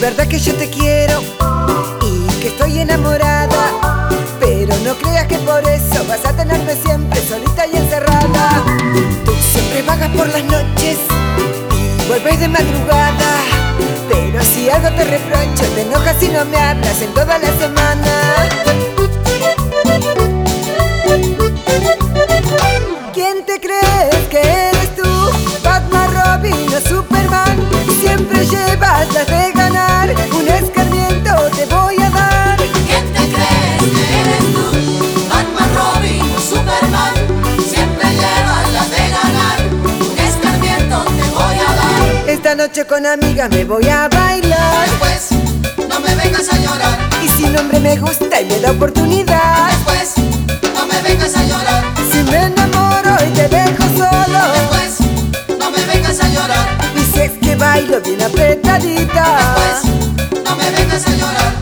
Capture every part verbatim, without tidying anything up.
verdad que yo te quiero y que estoy enamorada, pero no creas que por eso vas a tenerme siempre solita y encerrada. Tú siempre vagas por las noches y vuelves de madrugada, pero si algo te reprocho, te enojas y no me hablas en toda la semana. ¿Quién te crees que eres tú? Batman, Robin o Superman. Siempre llevas las de ganar, un escarmiento te voy a dar. ¿Quién te crees que eres tú? Batman, Robin o Superman. Siempre llevas las de ganar, un escarmiento te voy a dar. Esta noche con amigas me voy a bailar. Después, no me vengas a llorar. Y si un hombre me gusta y me da oportunidad, Después, no me vengas a llorar. si me enamoro y te dejo solo, Después, no me vengas a llorar. y si es que bailo bien apretadita, Después, no me vengas a llorar.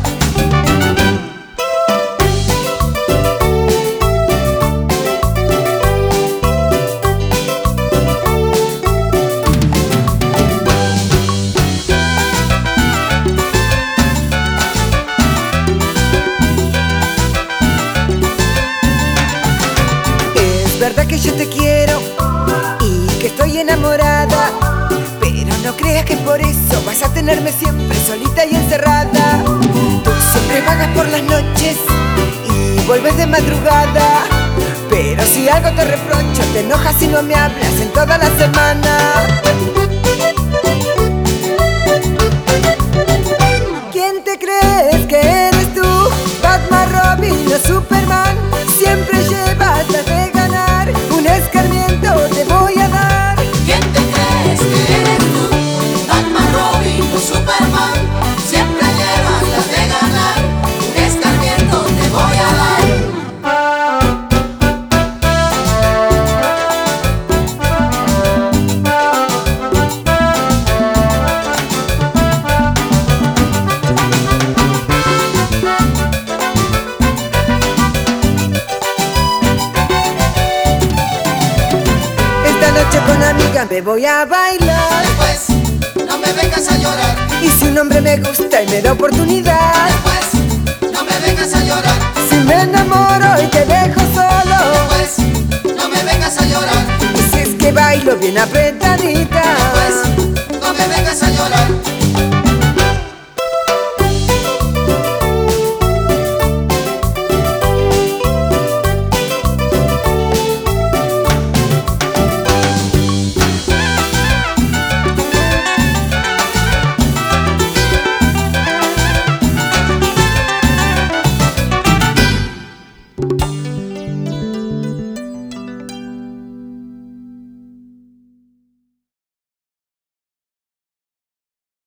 es verdad que yo te quiero y que estoy enamorada, pero no creas que por eso vas a tenerme siempre solita y encerrada. Tú siempre vagas por las noches y vuelves de madrugada, pero si algo te reprocho, te enojas y no me hablas en toda la semana. ¿Quién te crees que eres tú? Batman, Robin o Superman. Siempre llevas las de ganar, un escarmiento te voy a dar. ¿Quién te crees que eres tú? Batman, Robin o Superman. Siempre llevas las de ganar, un escarmiento te voy a dar. Esta noche con amigas me voy a bailar. Después, no me vengas a llorar. Y si un hombre me gusta y me da oportunidad, Después, no me vengas a llorar. si me enamoro y te dejo solo, Después, no me vengas a llorar. y si es que bailo bien apretadita, Después, no me vengas a llorar.